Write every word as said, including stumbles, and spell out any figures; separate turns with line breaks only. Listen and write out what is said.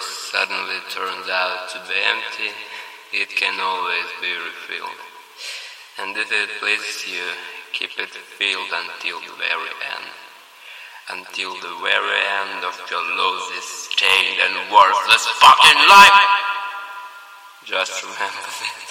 suddenly turns out to be empty, it can always be refilled. And if it pleases you, keep it filled until the very end. Until the very end of your lousy, stained and worthless fucking life! Just remember that.